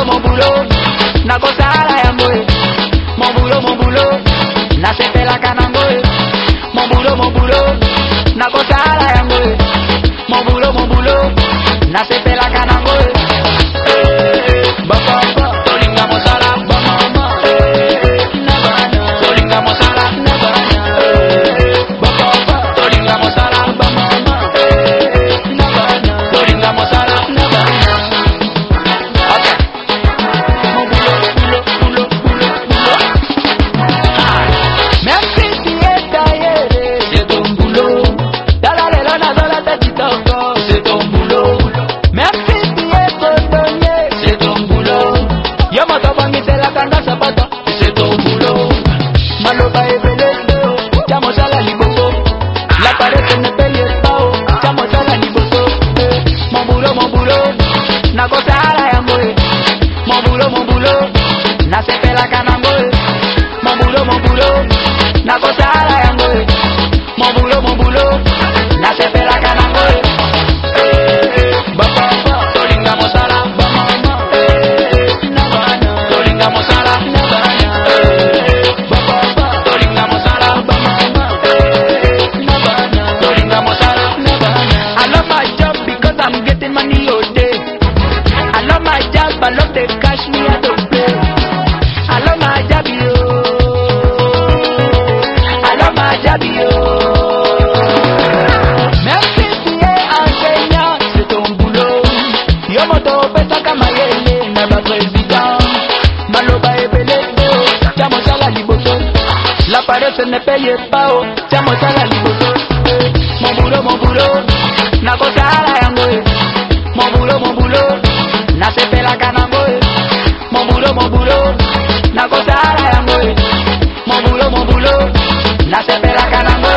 mon boulot, na kosala yango. Mon boulot, na sepela kanango. Mon boulot, na kosala yango. Mon boulot, na sepela kanango. Baba, tolinga mosala, mama, na bana, tolinga mosala, na bana. Baba, tolinga mosala, mama, na bana, tolinga mosala, na bana. Okay. Mon boulot. Même si tu es taillé, c'est ton boulot. Dans la lélona, dans la tête, c'est ton boulot. Même si tu es cotonnier, c'est ton boulot. Yo moto bangi c'est la kanda sabata, c'est ton boulot. Maloba et belendo, chamo sala liboso. La paresse ne paye pas, chamo sala liboso. Mon boulot, na kosala yango. Mon boulot, na sepela kanango. Mon boulot, na kosala yango. Mon boulot, na sepela kanango. Baba, tolinga mosala, mama, na bana, tolinga mosala, na bana. Baba, tolinga mosala, mama, na bana, tolinga mosala, na bana. I love my job because I'm getting money all day. I love my job, I love the cash me I don't pay. I love my job, yo. I love my job, yo. Même si tu es enseignant, c'est ton boulot. Yo moto pesa kama yele na ba président. Maloba et belendo, chamo sala liboso. La paresse ne paye pas, chamo sala liboso. Mon boulot, na kosala yango. Mon boulot, na sepela kanango. Mon boulot, na kosala yango. Mon boulot, na sepela kanango.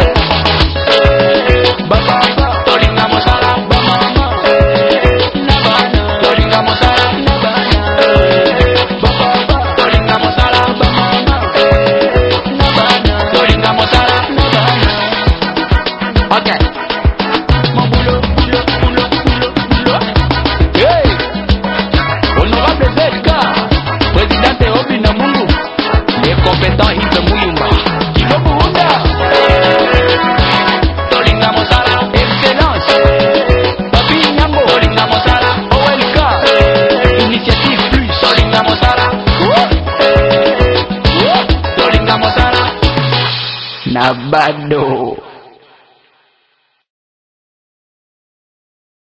Baba, tolinga mosala, mama, na bana, tolinga mosala, na bana. Baba, tolinga mosala, mama, na bana, tolinga mosala, na bana. Okay. Mon boulot. Hey! Honorable ZK, président Obi na Mungu, les compétents Hita Muyumba, Kilo Buunda, tolinga mosala, excellence, Papi Nyambo, tolinga mosala, OLK, initiative plus, tolinga mosala, tolinga mosala, na bado.